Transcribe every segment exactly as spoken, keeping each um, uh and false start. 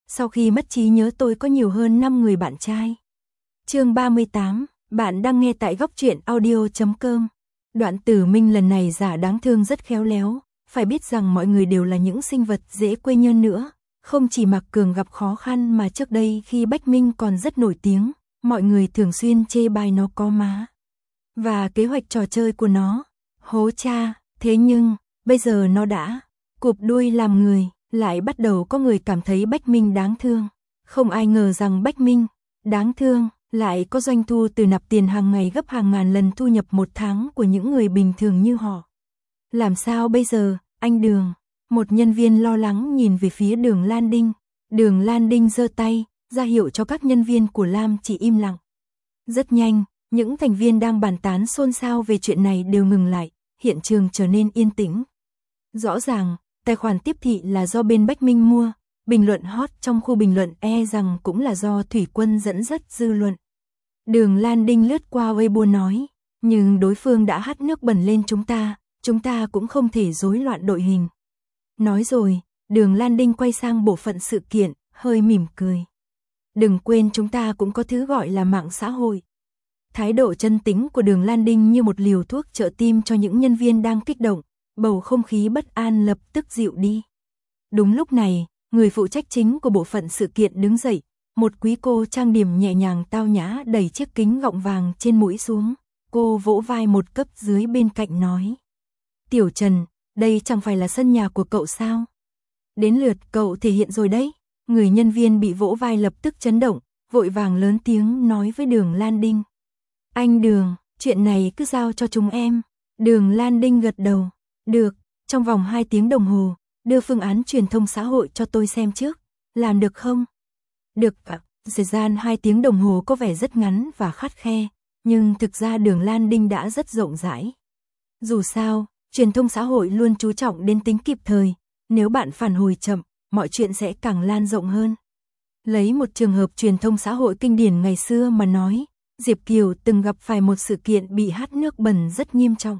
Sau khi mất trí nhớ tôi có nhiều hơn năm người bạn trai. Chương ba mươi tám, bạn đang nghe tại góc truyện audio chấm com. Đoạn Tử Minh lần này giả đáng thương rất khéo léo, phải biết rằng mọi người đều là những sinh vật dễ quê nhân nữa. Không chỉ Mạc Cường gặp khó khăn mà trước đây khi Bách Minh còn rất nổi tiếng, mọi người thường xuyên chê bai nó có má. Và kế hoạch trò chơi của nó, hố cha, thế nhưng, bây giờ nó đã cụp đuôi làm người, lại bắt đầu có người cảm thấy Bách Minh đáng thương. Không ai ngờ rằng Bách Minh, đáng thương, lại có doanh thu từ nạp tiền hàng ngày gấp hàng ngàn lần thu nhập một tháng của những người bình thường như họ. Làm sao bây giờ, anh Đường? Một nhân viên lo lắng nhìn về phía Đường Lan Đinh. Đường Lan Đinh giơ tay, ra hiệu cho các nhân viên của Lam chỉ im lặng. Rất nhanh, những thành viên đang bàn tán xôn xao về chuyện này đều ngừng lại, hiện trường trở nên yên tĩnh. Rõ ràng, tài khoản tiếp thị là do bên Bách Minh mua, bình luận hot trong khu bình luận e rằng cũng là do Thủy Quân dẫn dắt dư luận. Đường Lan Đinh lướt qua Weibo nói, nhưng đối phương đã hắt nước bẩn lên chúng ta, chúng ta cũng không thể rối loạn đội hình. Nói rồi, Đường Lan Đinh quay sang bộ phận sự kiện, hơi mỉm cười. Đừng quên chúng ta cũng có thứ gọi là mạng xã hội. Thái độ chân tính của Đường Lan Đinh như một liều thuốc trợ tim cho những nhân viên đang kích động, bầu không khí bất an lập tức dịu đi. Đúng lúc này, người phụ trách chính của bộ phận sự kiện đứng dậy, một quý cô trang điểm nhẹ nhàng tao nhã đẩy chiếc kính gọng vàng trên mũi xuống. Cô vỗ vai một cấp dưới bên cạnh nói. Tiểu Trần, đây chẳng phải là sân nhà của cậu sao? Đến lượt cậu thể hiện rồi đấy. Người nhân viên bị vỗ vai lập tức chấn động, vội vàng lớn tiếng nói với Đường Lan Đinh. Anh Đường, chuyện này cứ giao cho chúng em. Đường Lan Đinh gật đầu. Được, trong vòng hai tiếng đồng hồ, đưa phương án truyền thông xã hội cho tôi xem trước. Làm được không? Được ạ. Thời gian hai tiếng đồng hồ có vẻ rất ngắn và khắt khe, nhưng thực ra Đường Lan Đinh đã rất rộng rãi. Dù sao, truyền thông xã hội luôn chú trọng đến tính kịp thời, nếu bạn phản hồi chậm, mọi chuyện sẽ càng lan rộng hơn. Lấy một trường hợp truyền thông xã hội kinh điển ngày xưa mà nói, Diệp Kiều từng gặp phải một sự kiện bị hắt nước bẩn rất nghiêm trọng.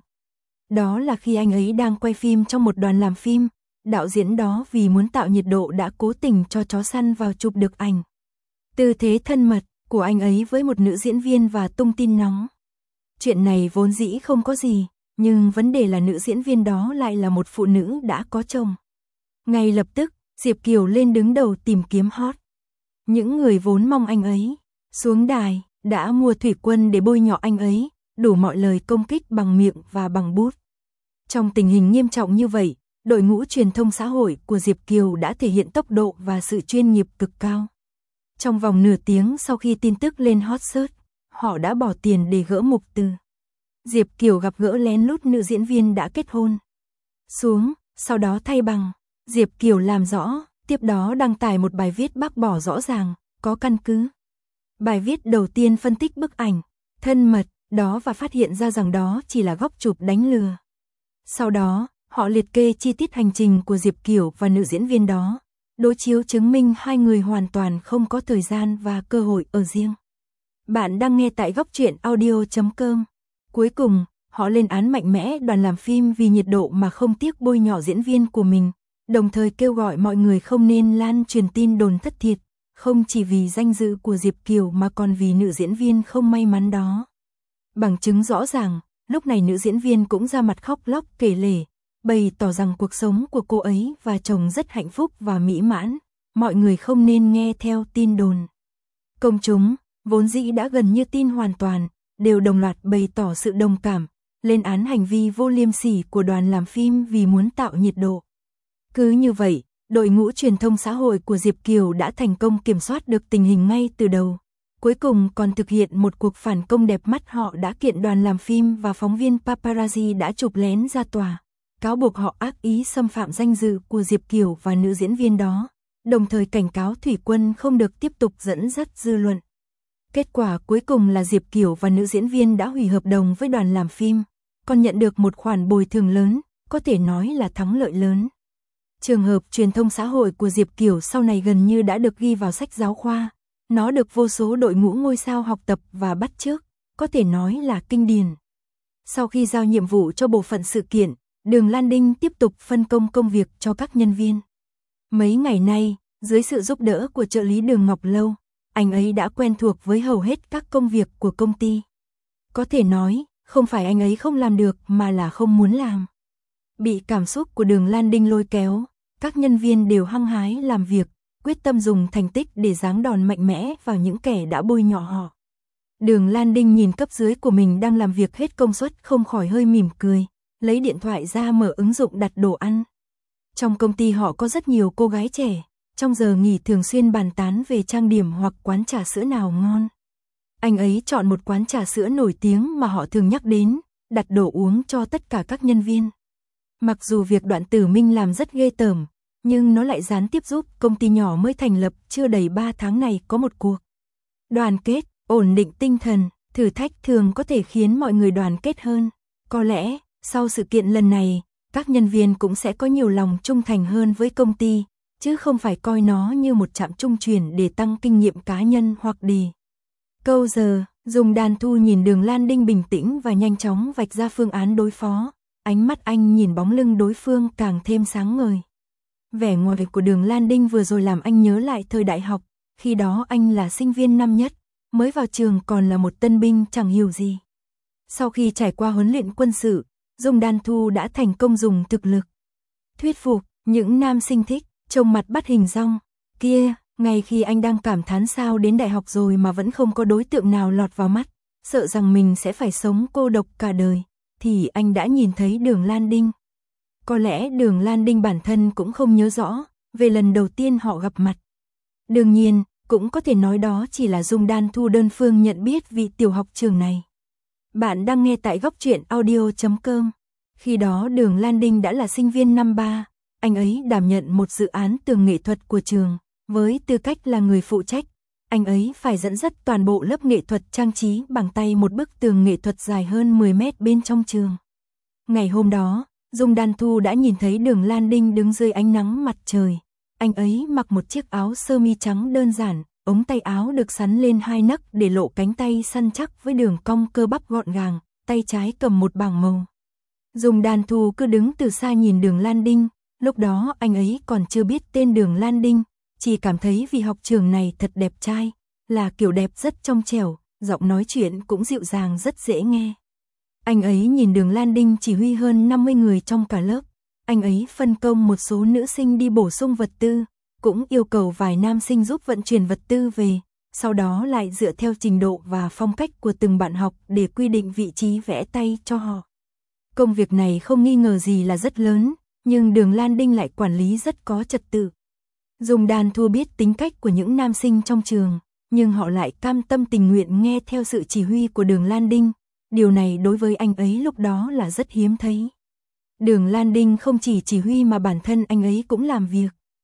Đó là khi anh ấy đang quay phim trong một đoàn làm phim, đạo diễn đó vì muốn tạo nhiệt độ đã cố tình cho chó săn vào chụp được ảnh. Tư thế thân mật của anh ấy với một nữ diễn viên và tung tin nóng. Chuyện này vốn dĩ không có gì, nhưng vấn đề là nữ diễn viên đó lại là một phụ nữ đã có chồng. Ngay lập tức, Diệp Kiều lên đứng đầu tìm kiếm hot. Những người vốn mong anh ấy xuống đài, đã mua Thủy Quân để bôi nhọ anh ấy, đủ mọi lời công kích bằng miệng và bằng bút. Trong tình hình nghiêm trọng như vậy, đội ngũ truyền thông xã hội của Diệp Kiều đã thể hiện tốc độ và sự chuyên nghiệp cực cao. Trong vòng nửa tiếng sau khi tin tức lên hot search, họ đã bỏ tiền để gỡ mục từ. Diệp Kiều gặp gỡ lén lút nữ diễn viên đã kết hôn. Xuống, sau đó thay bằng. Diệp Kiều làm rõ, tiếp đó đăng tải một bài viết bác bỏ rõ ràng, có căn cứ. Bài viết đầu tiên phân tích bức ảnh, thân mật, đó và phát hiện ra rằng đó chỉ là góc chụp đánh lừa. Sau đó, họ liệt kê chi tiết hành trình của Diệp Kiều và nữ diễn viên đó, đối chiếu chứng minh hai người hoàn toàn không có thời gian và cơ hội ở riêng. Bạn đang nghe tại góc truyện audio chấm com. Cuối cùng, họ lên án mạnh mẽ đoàn làm phim vì nhiệt độ mà không tiếc bôi nhọ diễn viên của mình, đồng thời kêu gọi mọi người không nên lan truyền tin đồn thất thiệt, không chỉ vì danh dự của Diệp Kiều mà còn vì nữ diễn viên không may mắn đó. Bằng chứng rõ ràng, lúc này nữ diễn viên cũng ra mặt khóc lóc kể lể, bày tỏ rằng cuộc sống của cô ấy và chồng rất hạnh phúc và mỹ mãn, mọi người không nên nghe theo tin đồn. Công chúng, vốn dĩ đã gần như tin hoàn toàn, đều đồng loạt bày tỏ sự đồng cảm, lên án hành vi vô liêm sỉ của đoàn làm phim vì muốn tạo nhiệt độ. Cứ như vậy, đội ngũ truyền thông xã hội của Diệp Kiều đã thành công kiểm soát được tình hình ngay từ đầu. Cuối cùng còn thực hiện một cuộc phản công đẹp mắt, họ đã kiện đoàn làm phim và phóng viên paparazzi đã chụp lén ra tòa, cáo buộc họ ác ý xâm phạm danh dự của Diệp Kiều và nữ diễn viên đó, đồng thời cảnh cáo Thủy Quân không được tiếp tục dẫn dắt dư luận. Kết quả cuối cùng là Diệp Kiều và nữ diễn viên đã hủy hợp đồng với đoàn làm phim, còn nhận được một khoản bồi thường lớn, có thể nói là thắng lợi lớn. Trường hợp truyền thông xã hội của Diệp Kiều sau này gần như đã được ghi vào sách giáo khoa, nó được vô số đội ngũ ngôi sao học tập và bắt chước, có thể nói là kinh điển. Sau khi giao nhiệm vụ cho bộ phận sự kiện, Đường Lan Đinh tiếp tục phân công công việc cho các nhân viên. Mấy ngày nay, Dưới sự giúp đỡ của trợ lý Đường Ngọc Lâu, anh ấy đã quen thuộc với hầu hết các công việc của công ty. Có thể nói, không phải anh ấy không làm được mà là không muốn làm. Bị cảm xúc của Đường Lan Đinh lôi kéo, các nhân viên đều hăng hái làm việc, quyết tâm dùng thành tích để giáng đòn mạnh mẽ vào những kẻ đã bôi nhọ họ. Đường Lan Đinh nhìn cấp dưới của mình đang làm việc hết công suất không khỏi hơi mỉm cười, lấy điện thoại ra mở ứng dụng đặt đồ ăn. Trong công ty họ có rất nhiều cô gái trẻ, trong giờ nghỉ thường xuyên bàn tán về trang điểm hoặc quán trà sữa nào ngon. Anh ấy chọn một quán trà sữa nổi tiếng mà họ thường nhắc đến, đặt đồ uống cho tất cả các nhân viên. Mặc dù việc Đoạn Tử Minh làm rất ghê tởm, nhưng nó lại gián tiếp giúp công ty nhỏ mới thành lập chưa đầy ba tháng này có một cuộc đoàn kết, ổn định tinh thần, thử thách thường có thể khiến mọi người đoàn kết hơn. Có lẽ, sau sự kiện lần này, các nhân viên cũng sẽ có nhiều lòng trung thành hơn với công ty, chứ không phải coi nó như một trạm trung chuyển để tăng kinh nghiệm cá nhân hoặc đi. Câu giờ, Dung Đan Thu nhìn Đường Lan Đinh bình tĩnh và nhanh chóng vạch ra phương án đối phó, ánh mắt anh nhìn bóng lưng đối phương càng thêm sáng ngời. Vẻ ngoài của Đường Lan Đinh vừa rồi làm anh nhớ lại thời đại học, khi đó anh là sinh viên năm nhất, mới vào trường còn là một tân binh chẳng hiểu gì. Sau khi trải qua huấn luyện quân sự, Dung Đan Thu đã thành công dùng thực lực thuyết phục những nam sinh thích, trông mặt bắt hình dong. Kia, ngay khi anh đang cảm thán sao đến đại học rồi mà vẫn không có đối tượng nào lọt vào mắt, sợ rằng mình sẽ phải sống cô độc cả đời, thì anh đã nhìn thấy Đường Lan Đinh. Có lẽ Đường Lan Đinh bản thân cũng không nhớ rõ về lần đầu tiên họ gặp mặt. Đương nhiên, cũng có thể nói đó chỉ là Dung Đan Thu đơn phương nhận biết vị tiểu học trường này. Bạn đang nghe tại góc truyện audio chấm com. Khi đó Đường Lan Đinh đã là sinh viên năm ba, anh ấy đảm nhận một dự án tường nghệ thuật của trường. Với tư cách là người phụ trách, anh ấy phải dẫn dắt toàn bộ lớp nghệ thuật trang trí bằng tay một bức tường nghệ thuật dài hơn mười mét bên trong trường. Ngày hôm đó, Dung Đan Thu đã nhìn thấy Đường Lan Đinh đứng dưới ánh nắng mặt trời. Anh ấy mặc một chiếc áo sơ mi trắng đơn giản, ống tay áo được xắn lên hai nấc để lộ cánh tay săn chắc với đường cong cơ bắp gọn gàng, tay trái cầm một bảng màu. Dung Đan Thu cứ đứng từ xa nhìn Đường Lan Đinh, lúc đó anh ấy còn chưa biết tên Đường Lan Đinh, chỉ cảm thấy vì học trường này thật đẹp trai, là kiểu đẹp rất trong trẻo, giọng nói chuyện cũng dịu dàng rất dễ nghe. Anh ấy nhìn Đường Lan Đinh chỉ huy hơn năm mươi người trong cả lớp, anh ấy phân công một số nữ sinh đi bổ sung vật tư, cũng yêu cầu vài nam sinh giúp vận chuyển vật tư về, sau đó lại dựa theo trình độ và phong cách của từng bạn học để quy định vị trí vẽ tay cho họ. Công việc này không nghi ngờ gì là rất lớn, nhưng Đường Lan Đinh lại quản lý rất có trật tự. Dung Đan Thu biết tính cách của những nam sinh trong trường, nhưng họ lại cam tâm tình nguyện nghe theo sự chỉ huy của Đường Lan Đinh. Điều này đối với anh ấy lúc đó là rất hiếm thấy. Đường Lan Đinh không chỉ chỉ huy mà bản thân anh ấy cũng làm việc.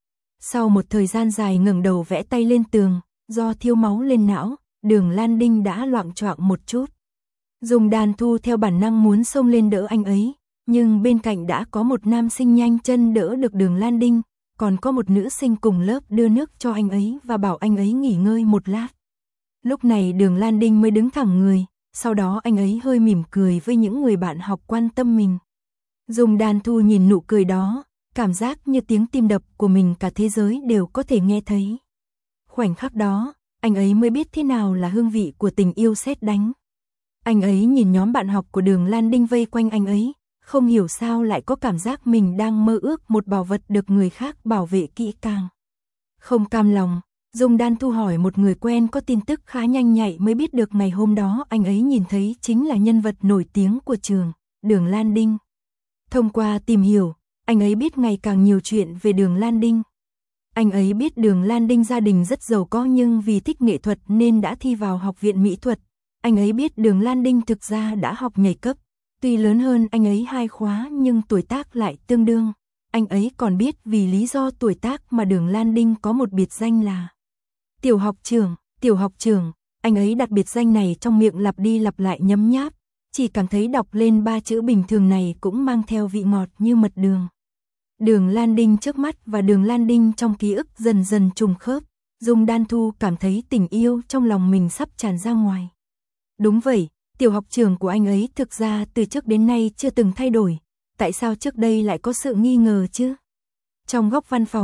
Sau một thời gian dài ngẩng đầu vẽ tay lên tường, do thiếu máu lên não, Đường Lan Đinh đã loạng choạng một chút. Dung Đan Thu theo bản năng muốn xông lên đỡ anh ấy, nhưng bên cạnh đã có một nam sinh nhanh chân đỡ được Đường Lan Đinh, còn có một nữ sinh cùng lớp đưa nước cho anh ấy và bảo anh ấy nghỉ ngơi một lát. Lúc này Đường Lan Đinh mới đứng thẳng người, sau đó anh ấy hơi mỉm cười với những người bạn học quan tâm mình. Dung Đan Thu nhìn nụ cười đó, cảm giác như tiếng tim đập của mình cả thế giới đều có thể nghe thấy. Khoảnh khắc đó, anh ấy mới biết thế nào là hương vị của tình yêu sét đánh. Anh ấy nhìn nhóm bạn học của Đường Lan Đinh vây quanh anh ấy, không hiểu sao lại có cảm giác mình đang mơ ước một bảo vật được người khác bảo vệ kỹ càng. Không cam lòng, Dung Đan Thu hỏi một người quen có tin tức khá nhanh nhạy mới biết được ngày hôm đó anh ấy nhìn thấy chính là nhân vật nổi tiếng của trường, Đường Lan Đinh. Thông qua tìm hiểu, anh ấy biết ngày càng nhiều chuyện về Đường Lan Đinh. Anh ấy biết Đường Lan Đinh gia đình rất giàu có nhưng vì thích nghệ thuật nên đã thi vào học viện mỹ thuật. Anh ấy biết Đường Lan Đinh thực ra đã học nhảy cấp. Tuy lớn hơn anh ấy hai khóa nhưng tuổi tác lại tương đương. Anh ấy còn biết vì lý do tuổi tác mà Đường Lan Đinh có một biệt danh là tiểu học trưởng, tiểu học trưởng. Anh ấy đặt biệt danh này trong miệng lặp đi lặp lại nhấm nháp, chỉ cảm thấy đọc lên ba chữ bình thường này cũng mang theo vị ngọt như mật đường. Đường Lan Đinh trước mắt và Đường Lan Đinh trong ký ức dần dần trùng khớp, Dung Đan Thu cảm thấy tình yêu trong lòng mình sắp tràn ra ngoài. Đúng vậy, tiểu học trường của anh ấy thực ra từ trước đến nay chưa từng thay đổi, tại sao trước đây lại có sự nghi ngờ chứ? Trong góc văn phòng,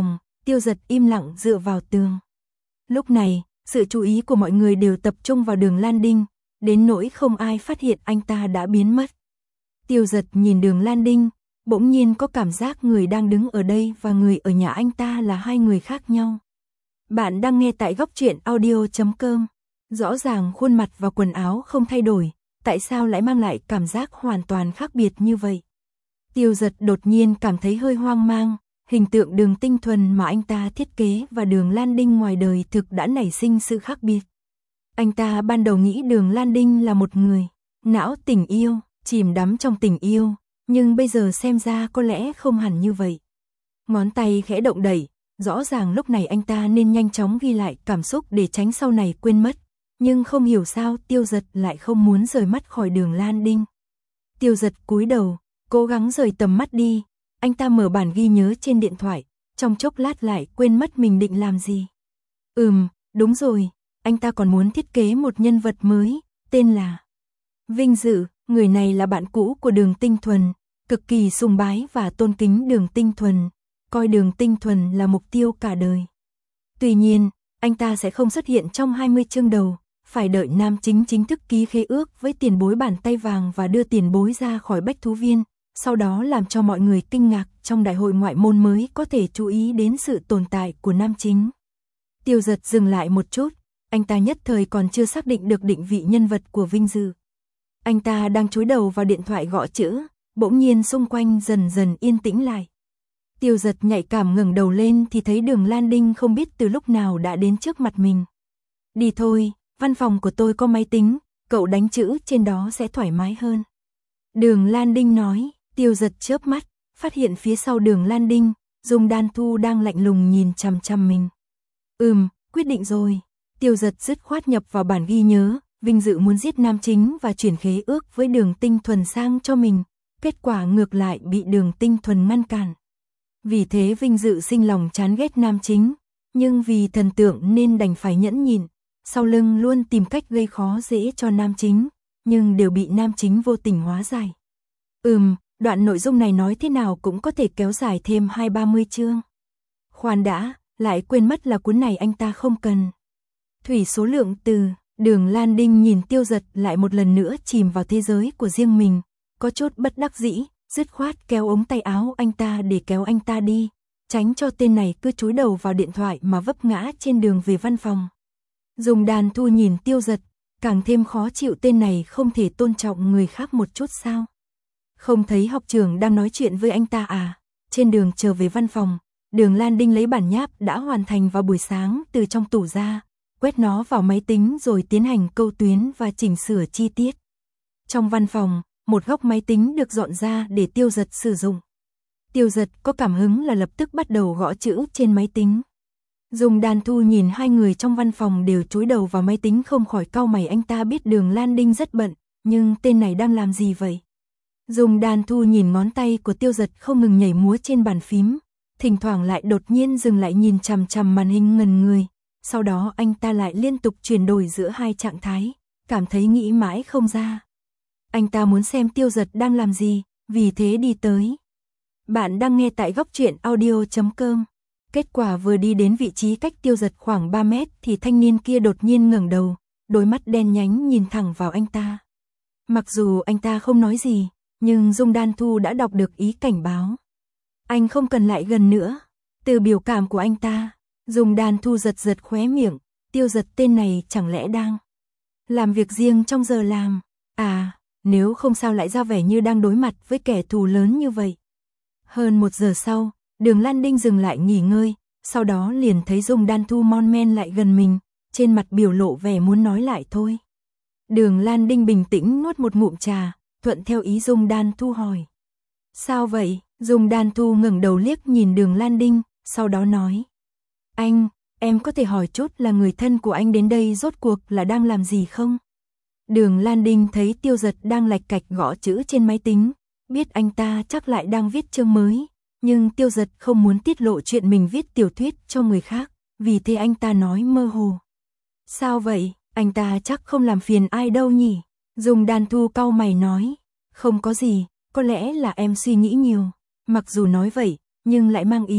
Tiêu Dật im lặng dựa vào tường. Lúc này, sự chú ý của mọi người đều tập trung vào Đường Lan Đinh, đến nỗi không ai phát hiện anh ta đã biến mất. Tiêu Dật nhìn Đường Lan Đinh, bỗng nhiên có cảm giác người đang đứng ở đây và người ở nhà anh ta là hai người khác nhau. Bạn đang nghe tại góc truyện audio chấm com. Rõ ràng khuôn mặt và quần áo không thay đổi, tại sao lại mang lại cảm giác hoàn toàn khác biệt như vậy? Tiêu Dật đột nhiên cảm thấy hơi hoang mang, hình tượng Đường Tinh Thuần mà anh ta thiết kế và Đường Lan Đinh ngoài đời thực đã nảy sinh sự khác biệt. Anh ta ban đầu nghĩ Đường Lan Đinh là một người não tình yêu, chìm đắm trong tình yêu, nhưng bây giờ xem ra có lẽ không hẳn như vậy. Ngón tay khẽ động đẩy, rõ ràng lúc này anh ta nên nhanh chóng ghi lại cảm xúc để tránh sau này quên mất, nhưng không hiểu sao Tiêu Dật lại không muốn rời mắt khỏi Đường Lan Đinh. Tiêu Dật cúi đầu, cố gắng rời tầm mắt đi, anh ta mở bản ghi nhớ trên điện thoại, trong chốc lát lại quên mất mình định làm gì. Ừm, đúng rồi, anh ta còn muốn thiết kế một nhân vật mới, tên là Vinh Dự, người này là bạn cũ của Đường Tinh Thuần, cực kỳ sùng bái và tôn kính Đường Tinh Thuần, coi Đường Tinh Thuần là mục tiêu cả đời. Tuy nhiên, anh ta sẽ không xuất hiện trong hai mươi chương đầu, phải đợi nam chính chính thức ký khế ước với tiền bối bàn tay vàng và đưa tiền bối ra khỏi bách thú viên, sau đó làm cho mọi người kinh ngạc trong đại hội ngoại môn mới có thể chú ý đến sự tồn tại của nam chính. Tiêu Dật dừng lại một chút, anh ta nhất thời còn chưa xác định được định vị nhân vật của Vinh Dự. Anh ta đang chúi đầu vào điện thoại gõ chữ, bỗng nhiên xung quanh dần dần yên tĩnh lại. Tiêu Dật nhạy cảm ngẩng đầu lên thì thấy Đường Lan Đinh không biết từ lúc nào đã đến trước mặt mình. Đi thôi, văn phòng của tôi có máy tính, cậu đánh chữ trên đó sẽ thoải mái hơn. Đường Lan Đinh nói. Tiêu Dật chớp mắt, phát hiện phía sau Đường Lan Đinh, Dung Đan Thu đang lạnh lùng nhìn chằm chằm mình. Ừm, quyết định rồi. Tiêu Dật dứt khoát nhập vào bản ghi nhớ, Vinh Dự muốn giết nam chính và chuyển khế ước với Đường Tinh Thuần sang cho mình, kết quả ngược lại bị Đường Tinh Thuần ngăn cản. Vì thế Vinh Dự sinh lòng chán ghét nam chính, nhưng vì thần tượng nên đành phải nhẫn nhịn, sau lưng luôn tìm cách gây khó dễ cho nam chính, nhưng đều bị nam chính vô tình hóa giải. Ừm, đoạn nội dung này nói thế nào cũng có thể kéo dài thêm hai ba mươi chương. Khoan đã, lại quên mất là cuốn này anh ta không cần. Thủy số lượng từ, Đường Lan Đinh nhìn Tiêu Dật lại một lần nữa chìm vào thế giới của riêng mình, có chút bất đắc dĩ, dứt khoát kéo ống tay áo anh ta để kéo anh ta đi, tránh cho tên này cứ chúi đầu vào điện thoại mà vấp ngã trên đường về văn phòng. Dung Đan Thu nhìn Tiêu Dật, càng thêm khó chịu, tên này không thể tôn trọng người khác một chút sao? Không thấy học trưởng đang nói chuyện với anh ta à? Trên đường trở về văn phòng, Đường Lan Đinh lấy bản nháp đã hoàn thành vào buổi sáng từ trong tủ ra, quét nó vào máy tính rồi tiến hành câu tuyến và chỉnh sửa chi tiết. Trong văn phòng, một góc máy tính được dọn ra để Tiêu Dật sử dụng. Tiêu Dật có cảm hứng là lập tức bắt đầu gõ chữ trên máy tính. Dung Đan Thu nhìn hai người trong văn phòng đều chúi đầu vào máy tính không khỏi cau mày, anh ta biết Đường Lan Đinh rất bận, nhưng tên này đang làm gì vậy? Dung Đan Thu nhìn ngón tay của Tiêu Dật không ngừng nhảy múa trên bàn phím, thỉnh thoảng lại đột nhiên dừng lại nhìn chằm chằm màn hình ngần người, sau đó anh ta lại liên tục chuyển đổi giữa hai trạng thái, cảm thấy nghĩ mãi không ra. Anh ta muốn xem Tiêu Dật đang làm gì, vì thế đi tới. Bạn đang nghe tại góc truyện audio chấm com. Kết quả vừa đi đến vị trí cách Tiêu Dật khoảng ba mét thì thanh niên kia đột nhiên ngẩng đầu, đôi mắt đen nhánh nhìn thẳng vào anh ta. Mặc dù anh ta không nói gì, nhưng Dung Đan Thu đã đọc được ý cảnh báo. Anh không cần lại gần nữa. Từ biểu cảm của anh ta, Dung Đan Thu giật giật khóe miệng, Tiêu Dật tên này chẳng lẽ đang làm việc riêng trong giờ làm? À, nếu không sao lại ra vẻ như đang đối mặt với kẻ thù lớn như vậy. Hơn một giờ sau, Đường Lan Đinh dừng lại nghỉ ngơi, sau đó liền thấy Dung Đan Thu mon men lại gần mình, trên mặt biểu lộ vẻ muốn nói lại thôi. Đường Lan Đinh bình tĩnh nuốt một ngụm trà, thuận theo ý Dung Đan Thu hỏi. Sao vậy? Dung Đan Thu ngẩng đầu liếc nhìn Đường Lan Đinh, sau đó nói. Anh, em có thể hỏi chút là người thân của anh đến đây rốt cuộc là đang làm gì không? Đường Lan Đinh thấy Tiêu Dật đang lạch cạch gõ chữ trên máy tính, biết anh ta chắc lại đang viết chương mới, nhưng Tiêu Dật không muốn tiết lộ chuyện mình viết tiểu thuyết cho người khác, vì thế anh ta nói mơ hồ. Sao vậy? Anh ta chắc không làm phiền ai đâu nhỉ? Dung Đan Thu cau mày nói. Không có gì, có lẽ là em suy nghĩ nhiều. Mặc dù nói vậy, nhưng lại mang ý,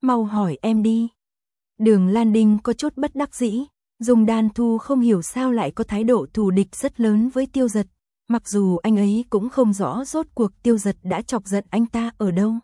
Mau hỏi em đi. Đường Lan Đinh có chút bất đắc dĩ, Dung Đan Thu không hiểu sao lại có thái độ thù địch rất lớn với Tiêu Dật, mặc dù anh ấy cũng không rõ rốt cuộc Tiêu Dật đã chọc giận anh ta ở đâu.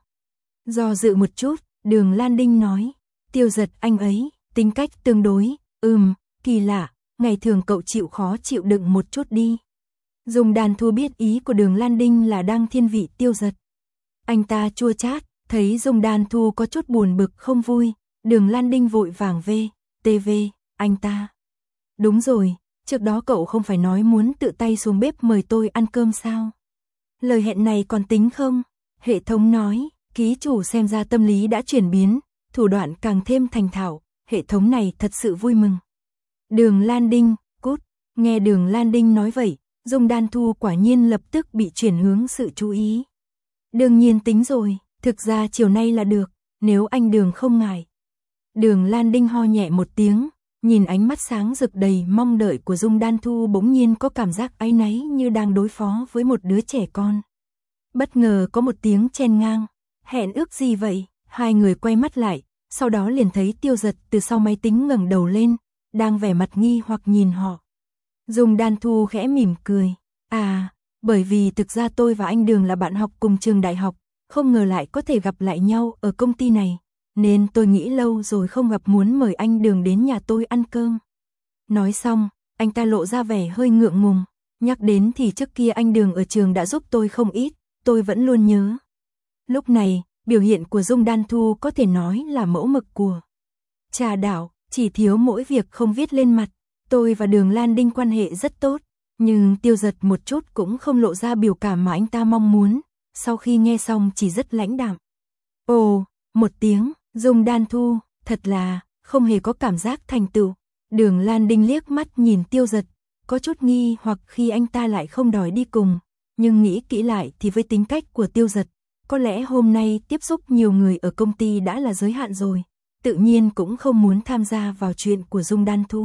Do dự một chút, Đường Lan Đinh nói, Tiêu Dật anh ấy, tính cách tương đối, ừm, kỳ lạ, ngày thường cậu chịu khó chịu đựng một chút đi. Dung Đan Thu biết ý của Đường Lan Đinh là đang thiên vị Tiêu Dật. Anh ta chua chát, thấy Dung Đan Thu có chút buồn bực không vui, Đường Lan Đinh vội vàng về, tê vê, anh ta. Đúng rồi, trước đó cậu không phải nói muốn tự tay xuống bếp mời tôi ăn cơm sao? Lời hẹn này còn tính không? Hệ thống nói, ký chủ xem ra tâm lý đã chuyển biến, thủ đoạn càng thêm thành thạo, hệ thống này thật sự vui mừng. Đường Lan Đinh, cút, nghe Đường Lan Đinh nói vậy, Dung Đan Thu quả nhiên lập tức bị chuyển hướng sự chú ý. Đương nhiên tính rồi, thực ra chiều nay là được, nếu anh Đường không ngại. Đường Lan Đinh ho nhẹ một tiếng, nhìn ánh mắt sáng rực đầy mong đợi của Dung Đan Thu bỗng nhiên có cảm giác áy náy như đang đối phó với một đứa trẻ con. Bất ngờ có một tiếng chen ngang, hẹn ước gì vậy? Hai người quay mắt lại, sau đó liền thấy Tiêu Dật từ sau máy tính ngẩng đầu lên, đang vẻ mặt nghi hoặc nhìn họ. Dung Đan Thu khẽ mỉm cười, à, bởi vì thực ra tôi và anh Đường là bạn học cùng trường đại học, không ngờ lại có thể gặp lại nhau ở công ty này, nên tôi nghĩ lâu rồi không gặp muốn mời anh Đường đến nhà tôi ăn cơm. Nói xong, anh ta lộ ra vẻ hơi ngượng ngùng, nhắc đến thì trước kia anh Đường ở trường đã giúp tôi không ít, tôi vẫn luôn nhớ. Lúc này, biểu hiện của Dung Đan Thu có thể nói là mẫu mực của Trà Đảo, chỉ thiếu mỗi việc không viết lên mặt. Tôi và Đường Lan Đinh quan hệ rất tốt, nhưng Tiêu Dật một chút cũng không lộ ra biểu cảm mà anh ta mong muốn, sau khi nghe xong chỉ rất lãnh đạm. Ồ, một tiếng, Dung Đan Thu, thật là, không hề có cảm giác thành tựu. Đường Lan Đinh liếc mắt nhìn Tiêu Dật, có chút nghi hoặc khi anh ta lại không đòi đi cùng, nhưng nghĩ kỹ lại thì với tính cách của Tiêu Dật, có lẽ hôm nay tiếp xúc nhiều người ở công ty đã là giới hạn rồi, tự nhiên cũng không muốn tham gia vào chuyện của Dung Đan Thu.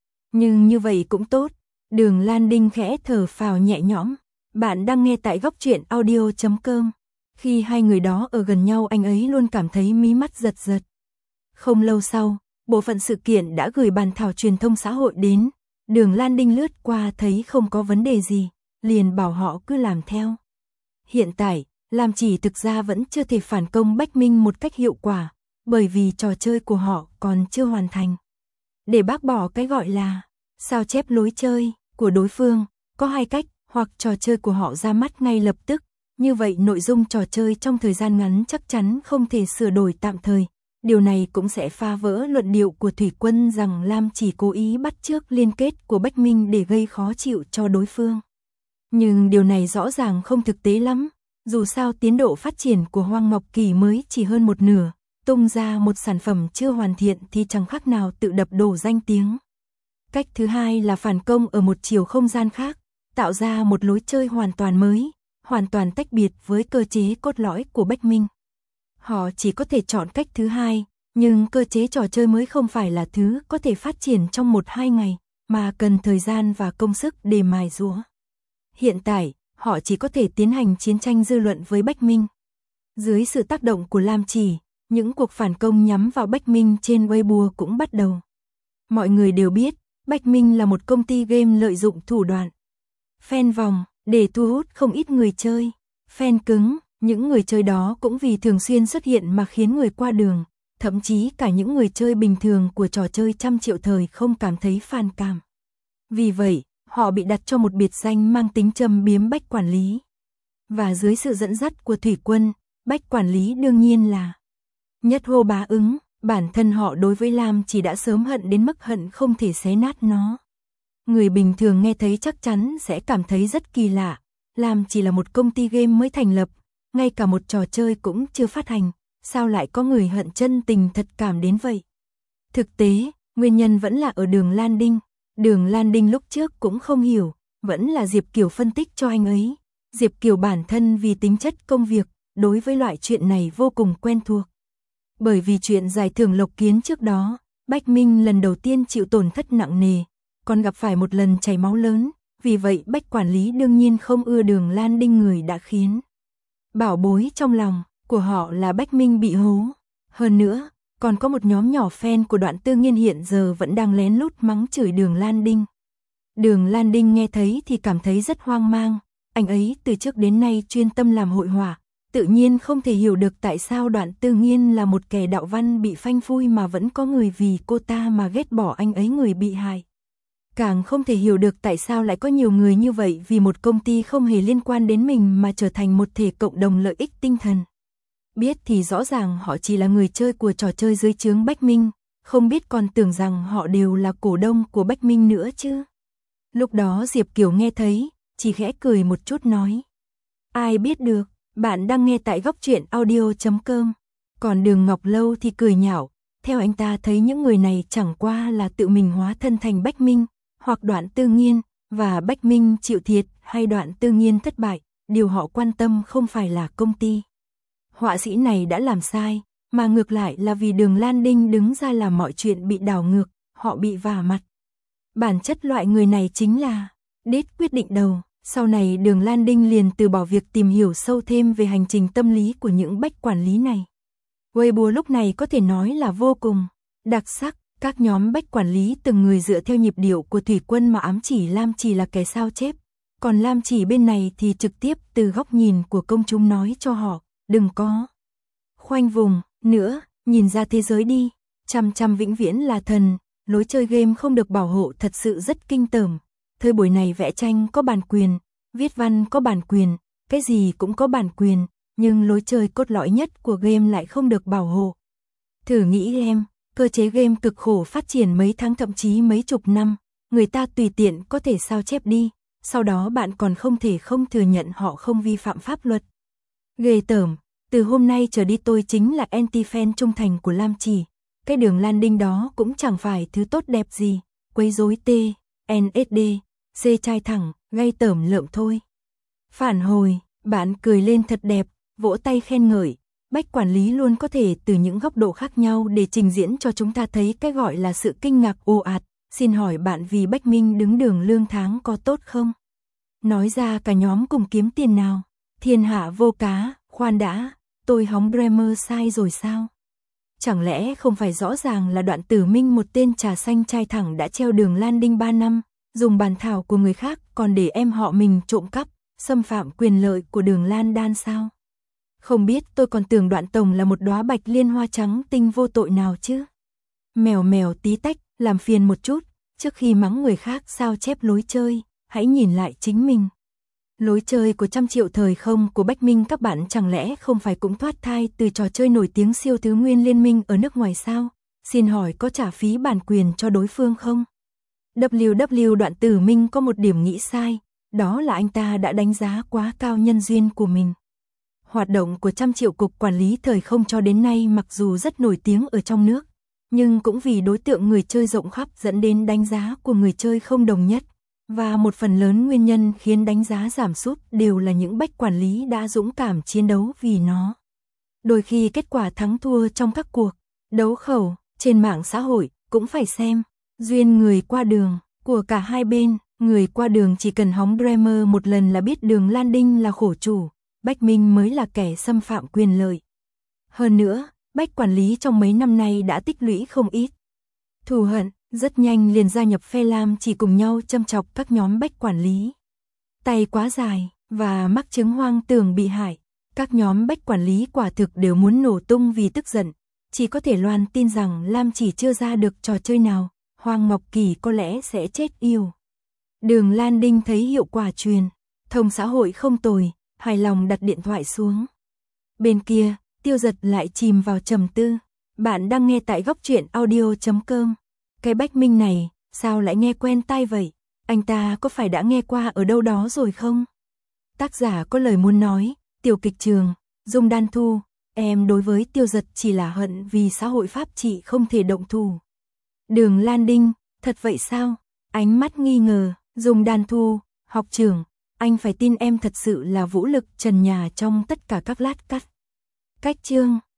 Nhưng như vậy cũng tốt, Đường Lan Đinh khẽ thở phào nhẹ nhõm. Bạn đang nghe tại góc truyện audio chấm com. Khi hai người đó ở gần nhau anh ấy luôn cảm thấy mí mắt giật giật. Không lâu sau, bộ phận sự kiện đã gửi bàn thảo truyền thông xã hội đến. Đường Lan Đinh lướt qua thấy không có vấn đề gì, liền bảo họ cứ làm theo. Hiện tại, Lam Chỉ thực ra vẫn chưa thể phản công Bách Minh một cách hiệu quả, bởi vì trò chơi của họ còn chưa hoàn thành. Để bác bỏ cái gọi là sao chép lối chơi của đối phương, có hai cách, hoặc trò chơi của họ ra mắt ngay lập tức, như vậy nội dung trò chơi trong thời gian ngắn chắc chắn không thể sửa đổi tạm thời. Điều này cũng sẽ phá vỡ luận điệu của Thủy Quân rằng Lam Chỉ cố ý bắt chước liên kết của Bách Minh để gây khó chịu cho đối phương. Nhưng điều này rõ ràng không thực tế lắm, dù sao tiến độ phát triển của Hoang Ngọc Kỳ mới chỉ hơn một nửa, tung ra một sản phẩm chưa hoàn thiện thì chẳng khác nào tự đập đổ danh tiếng. Cách thứ hai là phản công ở một chiều không gian khác, tạo ra một lối chơi hoàn toàn mới, hoàn toàn tách biệt với cơ chế cốt lõi của Bách Minh. Họ chỉ có thể chọn cách thứ hai, nhưng cơ chế trò chơi mới không phải là thứ có thể phát triển trong một hai ngày, mà cần thời gian và công sức để mài giũa. Hiện tại, họ chỉ có thể tiến hành chiến tranh dư luận với Bách Minh. Dưới sự tác động của Lam Chỉ, những cuộc phản công nhắm vào Bách Minh trên Weibo cũng bắt đầu. Mọi người đều biết, Bách Minh là một công ty game lợi dụng thủ đoạn fan vòng để thu hút không ít người chơi. Fan cứng, những người chơi đó cũng vì thường xuyên xuất hiện mà khiến người qua đường, thậm chí cả những người chơi bình thường của trò chơi trăm triệu thời không cảm thấy phản cảm. Vì vậy, họ bị đặt cho một biệt danh mang tính châm biếm Bách Quản lý. Và dưới sự dẫn dắt của Thủy Quân, Bách Quản lý đương nhiên là nhất hô bá ứng. Bản thân họ đối với Lam Chỉ đã sớm hận đến mức hận không thể xé nát nó. Người bình thường nghe thấy chắc chắn sẽ cảm thấy rất kỳ lạ. Lam Chỉ là một công ty game mới thành lập, ngay cả một trò chơi cũng chưa phát hành, sao lại có người hận chân tình thật cảm đến vậy? Thực tế, nguyên nhân vẫn là ở Đường Lan Đinh. Đường Lan Đinh lúc trước cũng không hiểu, vẫn là Diệp Kiều phân tích cho anh ấy. Diệp Kiều bản thân vì tính chất công việc, đối với loại chuyện này vô cùng quen thuộc. Bởi vì chuyện giải thưởng Lộc Kiến trước đó, Bách Minh lần đầu tiên chịu tổn thất nặng nề, còn gặp phải một lần chảy máu lớn, vì vậy Bách Quản lý đương nhiên không ưa Đường Lan Đinh, người đã khiến bảo bối trong lòng của họ là Bách Minh bị hố. Hơn nữa, Còn có một nhóm nhỏ fan của Đoạn Tư Nghiên hiện giờ vẫn đang lén lút mắng chửi Đường Lan Đinh. Đường Lan Đinh nghe thấy thì cảm thấy rất hoang mang, anh ấy từ trước đến nay chuyên tâm làm hội họa, tự nhiên không thể hiểu được tại sao Đoạn Tư Nghiên là một kẻ đạo văn bị phanh phui mà vẫn có người vì cô ta mà ghét bỏ anh ấy người bị hại. Càng không thể hiểu được tại sao lại có nhiều người như vậy vì một công ty không hề liên quan đến mình mà trở thành một thể cộng đồng lợi ích tinh thần. Biết thì rõ ràng họ chỉ là người chơi của trò chơi dưới trướng Bách Minh, không biết còn tưởng rằng họ đều là cổ đông của Bách Minh nữa chứ. Lúc đó Diệp Kiều nghe thấy, chỉ khẽ cười một chút nói. Ai biết được, bạn đang nghe tại góc truyện audio chấm com. Còn Đường Ngọc Lâu thì cười nhạo, theo anh ta thấy những người này chẳng qua là tự mình hóa thân thành Bách Minh, hoặc Đoạn Tư Nghiên, và Bách Minh chịu thiệt hay Đoạn Tư Nghiên thất bại, điều họ quan tâm không phải là công ty. Họa sĩ này đã làm sai, mà ngược lại là vì Đường Lan Đinh đứng ra làm mọi chuyện bị đảo ngược, họ bị vả mặt. Bản chất loại người này chính là đít quyết định đầu. Sau này Đường Lan Đinh liền từ bỏ việc tìm hiểu sâu thêm về hành trình tâm lý của những bách quản lý này. Weibo lúc này có thể nói là vô cùng đặc sắc, các nhóm bách quản lý từng người dựa theo nhịp điệu của Thủy Quân mà ám chỉ Lam Chỉ là kẻ sao chép, còn Lam Chỉ bên này thì trực tiếp từ góc nhìn của công chúng nói cho họ, đừng có khoanh vùng nữa, nhìn ra thế giới đi, chăm chăm vĩnh viễn là thần, lối chơi game không được bảo hộ thật sự rất kinh tởm. Thời buổi này vẽ tranh có bản quyền, viết văn có bản quyền, cái gì cũng có bản quyền, nhưng lối chơi cốt lõi nhất của game lại không được bảo hộ. Thử nghĩ game, cơ chế game cực khổ phát triển mấy tháng thậm chí mấy chục năm, người ta tùy tiện có thể sao chép đi, sau đó bạn còn không thể không thừa nhận họ không vi phạm pháp luật. Ghê tởm, từ hôm nay trở đi tôi chính là anti-fan trung thành của Lam Chỉ, cái Đường Lan Đinh đó cũng chẳng phải thứ tốt đẹp gì, quấy rối T, en ét đê. Dê trai thẳng, gây tởm lợm thôi. Phản hồi, bạn cười lên thật đẹp, vỗ tay khen ngợi. Bách quản lý luôn có thể từ những góc độ khác nhau để trình diễn cho chúng ta thấy cái gọi là sự kinh ngạc ồ ạt. Xin hỏi bạn vì Bách Minh đứng đường lương tháng có tốt không? Nói ra cả nhóm cùng kiếm tiền nào. Thiên hạ vô cá, khoan đã, tôi hóng Dreamer sai rồi sao? Chẳng lẽ không phải rõ ràng là Đoạn Tử Minh một tên trà xanh trai thẳng đã treo Đường Lan Đinh ba năm? Dùng bản thảo của người khác còn để em họ mình trộm cắp, xâm phạm quyền lợi của Đường Lan Đan sao? Không biết tôi còn tưởng Đoạn Tổng là một đóa bạch liên hoa trắng tinh vô tội nào chứ? Mèo mèo tí tách, làm phiền một chút, trước khi mắng người khác sao chép lối chơi, hãy nhìn lại chính mình. Lối chơi của trăm triệu thời không của Bách Minh các bạn chẳng lẽ không phải cũng thoát thai từ trò chơi nổi tiếng siêu thứ nguyên liên minh ở nước ngoài sao? Xin hỏi có trả phí bản quyền cho đối phương không? vê kép vê Đoạn Tử Minh có một điểm nghĩ sai, đó là anh ta đã đánh giá quá cao nhân duyên của mình. Hoạt động của trăm triệu cục quản lý thời không cho đến nay mặc dù rất nổi tiếng ở trong nước, nhưng cũng vì đối tượng người chơi rộng khắp dẫn đến đánh giá của người chơi không đồng nhất, và một phần lớn nguyên nhân khiến đánh giá giảm sút đều là những bách quản lý đã dũng cảm chiến đấu vì nó. Đôi khi kết quả thắng thua trong các cuộc đấu khẩu trên mạng xã hội cũng phải xem duyên người qua đường của cả hai bên. Người qua đường chỉ cần hóng Dreamer một lần là biết Đường Lan Đinh là khổ chủ, Bách Minh mới là kẻ xâm phạm quyền lợi. Hơn nữa, bách quản lý trong mấy năm nay đã tích lũy không ít thù hận, rất nhanh liền gia nhập phe Lam chỉ cùng nhau châm chọc các nhóm bách quản lý. Tay quá dài, và mắc chứng hoang tưởng bị hại, các nhóm bách quản lý quả thực đều muốn nổ tung vì tức giận, chỉ có thể loan tin rằng Lam chỉ chưa ra được trò chơi nào, Hoàng Ngọc Kỳ có lẽ sẽ chết yêu. Đường Lan Đinh thấy hiệu quả truyền thông xã hội không tồi, hài lòng đặt điện thoại xuống. Bên kia, Tiêu Giật lại chìm vào trầm tư. Bạn đang nghe tại góc truyện audio chấm com. Cái Bách Minh này, sao lại nghe quen tai vậy? Anh ta có phải đã nghe qua ở đâu đó rồi không? Tác giả có lời muốn nói, Tiểu Kịch Trường, Dung Đan Thu, em đối với Tiêu Giật chỉ là hận vì xã hội pháp trị không thể động thủ. Đường Lan Đinh, thật vậy sao? Ánh mắt nghi ngờ, Dung Đan Thu, học trưởng, anh phải tin em thật sự là vũ lực trần nhà trong tất cả các lát cắt. Cách chương